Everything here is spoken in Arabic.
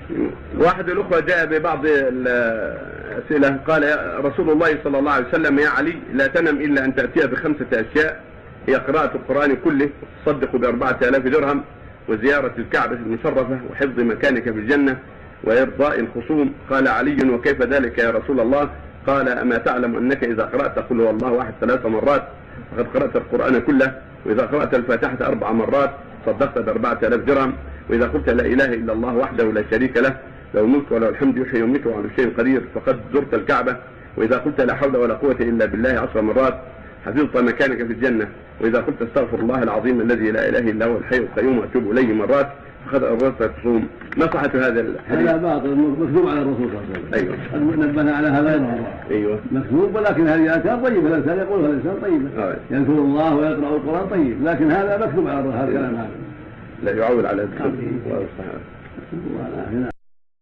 واحد الأخوة جاء ببعض الأسئلة، قال يا رسول الله صلى الله عليه وسلم: يا علي، لا تنم إلا أن تأتي ب5 أشياء، هي قراءة القرآن كله، تصدق ب4000 درهم، وزيارة الكعبة المشرفة، وحفظ مكانك في الجنة، وإرضاء الخصوم. قال علي: وكيف ذلك يا رسول الله؟ قال: أما تعلم أنك إذا قرأت قل هو الله أحد 3 مرات فقد قرأت القرآن كله، وإذا قرأت الفاتحة 4 مرات صدقت ب4000 درهم، وإذا قلت لا إله إلا الله وحده لا شريك له له الملك وله الحمد يحيي ويميت وعلى كل شيء قدير فقد زرت الكعبة، وإذا قلت لا حول ولا قوة إلا بالله 10 مرات حفظت مكانك في الجنة، وإذا قلت استغفر الله العظيم الذي لا إله إلا هو الحي القيوم وأتوب إليه مرات فقد أردت التصوم. ما صحة هذا الحديث؟ هذا باطل مكتوب على الرسول صلى الله عليه وسلم. أيوه. نبه على هذا غير أيوه. مكتوب، ولكن هذه آثار طيبة، الإنسان يقولها الإنسان طيبة، يذكر الله ويقرأ القرآن طيب، لكن هذا مكتوب على الرسول، هذا الكلام هذا لا يعول على الكلام.